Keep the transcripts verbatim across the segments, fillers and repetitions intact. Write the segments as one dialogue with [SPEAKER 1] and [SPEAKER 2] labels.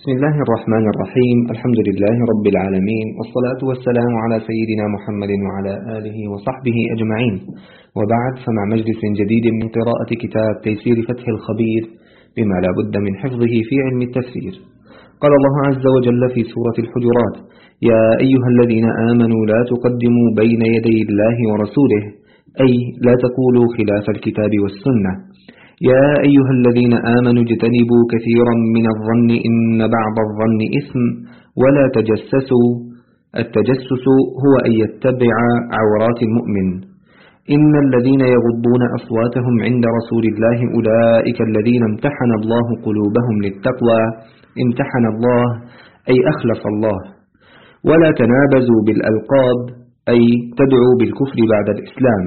[SPEAKER 1] بسم الله الرحمن الرحيم. الحمد لله رب العالمين، والصلاة والسلام على سيدنا محمد وعلى آله وصحبه أجمعين، وبعد، فمع مجلس جديد من قراءة كتاب تيسير فتح الخبير بما لا بد من حفظه في علم التفسير. قال الله عز وجل في سورة الحجرات: يا أيها الذين آمنوا لا تقدموا بين يدي الله ورسوله، أي لا تقولوا خلاف الكتاب والسنة. يا أيها الذين آمنوا اجتنبوا كثيرا من الظن إن بعض الظن إثم ولا تجسسوا. التجسس هو أن يتبع عورات المؤمن. إن الذين يغضون أصواتهم عند رسول الله أولئك الذين امتحن الله قلوبهم للتقوى. امتحن الله أي أخلص الله. ولا تنابزوا بالألقاب، أي تدعوا بالكفر بعد الإسلام.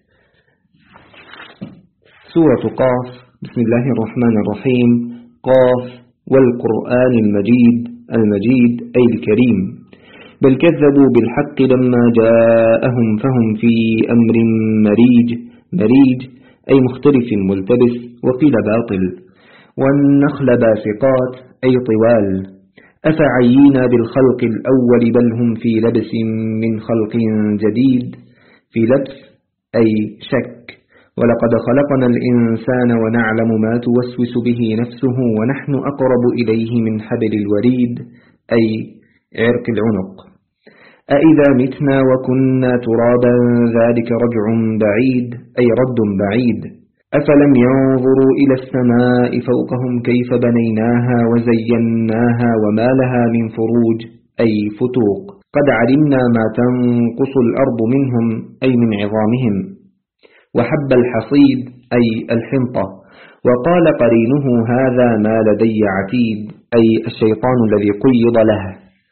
[SPEAKER 1] سورة قاف. بسم الله الرحمن الرحيم. قاف والقرآن المجيد. المجيد أي الكريم. بل كذبوا بالحق لما جاءهم فهم في أمر مريج. مريج أي مختلف ملتبس، وقيل باطل. والنخل باسقات أي طوال. أفعينا بالخلق الأول بل هم في لبس من خلق جديد. في لبس أي شك. ولقد خلقنا الإنسان ونعلم ما توسوس به نفسه ونحن أقرب إليه من حبل الوريد، أي عرق العنق. أإذا متنا وكنا ترابا ذلك رجع بعيد، أي رد بعيد. أفلم ينظروا إلى السماء فوقهم كيف بنيناها وزيناها وما لها من فروج، أي فتوق. قد علمنا ما تنقص الأرض منهم، أي من عظامهم. وحب الحصيد أي الحنطة. وقال قرينه هذا ما لدي عتيد، أي الشيطان الذي قيض له.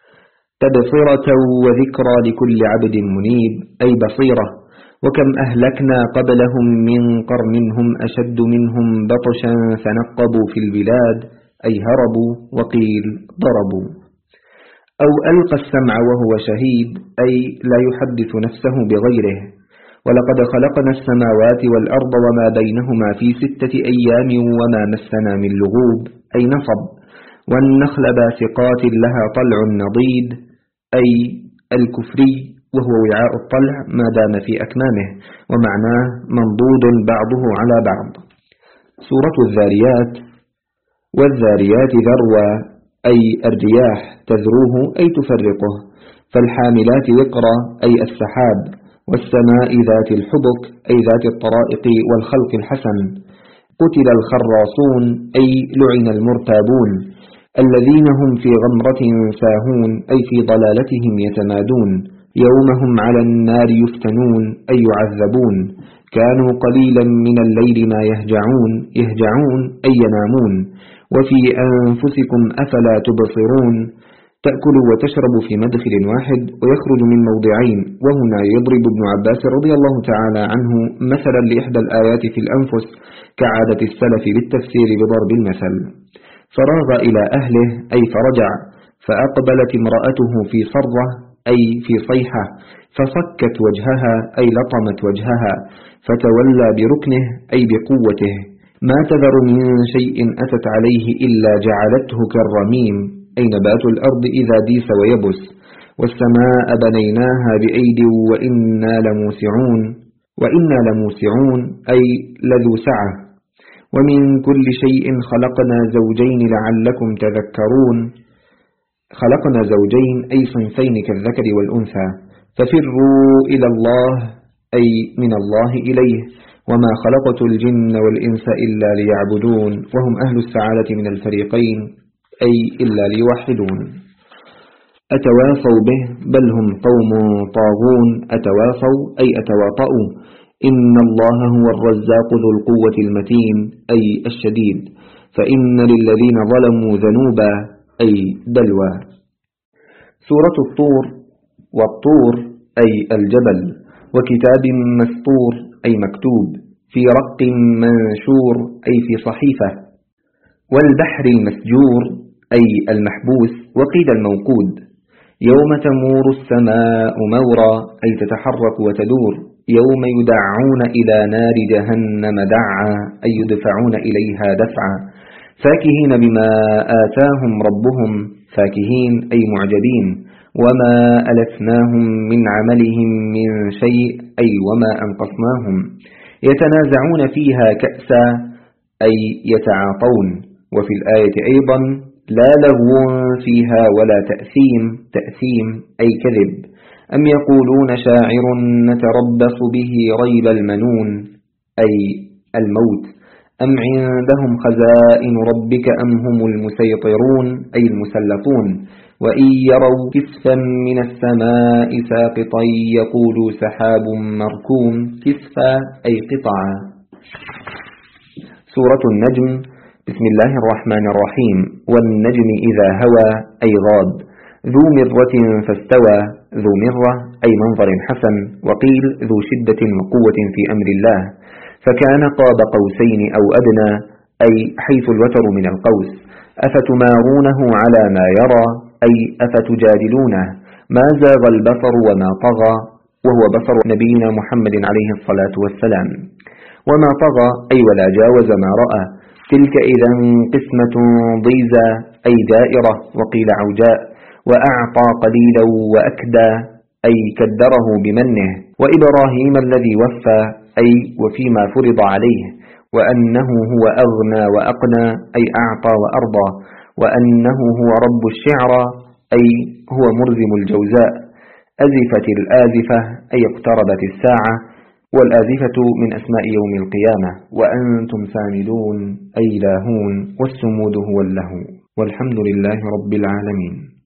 [SPEAKER 1] تبصرة وذكرى لكل عبد منيب، أي بصيرة. وكم أهلكنا قبلهم من قرن هم أشد منهم بطشا فنقبوا في البلاد، أي هربوا. وقيل ضربوا. أو ألقى السمع وهو شهيد، أي لا يحدث نفسه بغيره. ولقد خلقنا السماوات والأرض وما بينهما في ستة أيام وما مسنا من لغوب، أي نصب. والنخل باسقات لها طلع نضيد، أي الكفري، وهو وعاء الطلع ما دام في أكمامه، ومعناه منضود بعضه على بعض. سورة الذاريات. والذاريات ذروة، أي الرياح، تذروه أي تفرقه. فالحاملات وقرا، أي السحاب. والسماء ذات الحبك، أي ذات الطرائق والخلق الحسن. قتل الخراصون، أي لعن المرتابون. الذين هم في غمرة ساهون، أي في ضلالتهم يتمادون. يوم هم على النار يفتنون، أي يعذبون. كانوا قليلا من الليل ما يهجعون. يهجعون أي ينامون. وفي أنفسكم أفلا تبصرون. تأكل وتشرب في مدخل واحد ويخرج من موضعين. وهنا يضرب ابن عباس رضي الله تعالى عنه مثلا لإحدى الآيات في الأنفس، كعادة السلف بالتفسير بضرب المثل. فراغ إلى أهله، أي فرجع. فأقبلت امرأته في صرة، أي في صيحة. فصكت وجهها، أي لطمت وجهها. فتولى بركنه، أي بقوته. ما تذر من شيء أتت عليه إلا جعلته كالرميم، أي نبات الأرض إذا ديس ويبس. والسماء بنيناها بأيد وإنا لموسعون. وإنا لموسعون أي لذو سعة. ومن كل شيء خلقنا زوجين لعلكم تذكرون. خلقنا زوجين أي صنفين كالذكر والأنثى. ففروا إلى الله، أي من الله إليه. وما خلقت الجن والإنس إلا ليعبدون. وهم أهل السعادة من الفريقين، أي إلا ليوحدون. أتواصوا به بل هم قوم طاغون. أتواصوا أي أتواطؤوا. إن الله هو الرزاق ذو القوة المتين، أي الشديد. فإن للذين ظلموا ذنوبا، أي دلوى. سورة الطور. والطور أي الجبل. وكتاب مسطور، أي مكتوب. في رق منشور، أي في صحيفة. والبحر المسجور، أي المحبوس، وقيل الموقود. يوم تمور السماء مورا، أي تتحرك وتدور. يوم يدعون إلى نار جهنم دعا، أي يدفعون إليها دفعا. فاكهين بما آتاهم ربهم، فاكهين أي معجبين، وما ألفناهم من عملهم من شيء أي وما أنقصناهم. يتنازعون فيها كأسا أي يتعاطون. وفي الآية أيضا لا لغو فيها ولا تأثيم، تأثيم أي كذب. أم يقولون شاعر نتربص به ريب المنون أي الموت. أم عندهم خزائن ربك أم هم المسيطرون أي المسلطون. وإن يروا كسفا من السماء ساقطا يقولوا سحاب مركوم، كسفا أي قطعا. سورة النجم. بسم الله الرحمن الرحيم. والنجم إذا هوى أي غاب. ذو مرة فاستوى، ذو مرة أي منظر حسن، وقيل ذو شدة وقوة في أمر الله. فكان قاب قوسين أو أدنى أي حيث الوتر من القوس. أفتمارونه على ما يرى أي أفتجادلونه. ما زاغ البصر وما طغى، وهو بصر نبينا محمد عليه الصلاة والسلام. وما طغى أي ولا جاوز ما رأى. تلك إذا قسمة ضيزى أي دائرة، وقيل عوجاء. وأعطى قليلا وأكدى أي كدره بمنه. وإبراهيم الذي وفى أي وفيما فرض عليه. وأنه هو أغنى وأقنى أي أعطى وأرضى. وأنه هو رب الشعرى أي هو مرزم الجوزاء. أزفت الآزفة أي اقتربت الساعة. والآزفة من أسماء يوم القيامة. وأنتم سامدون أي لاهون، والسمود هو اللهو. والحمد لله رب العالمين.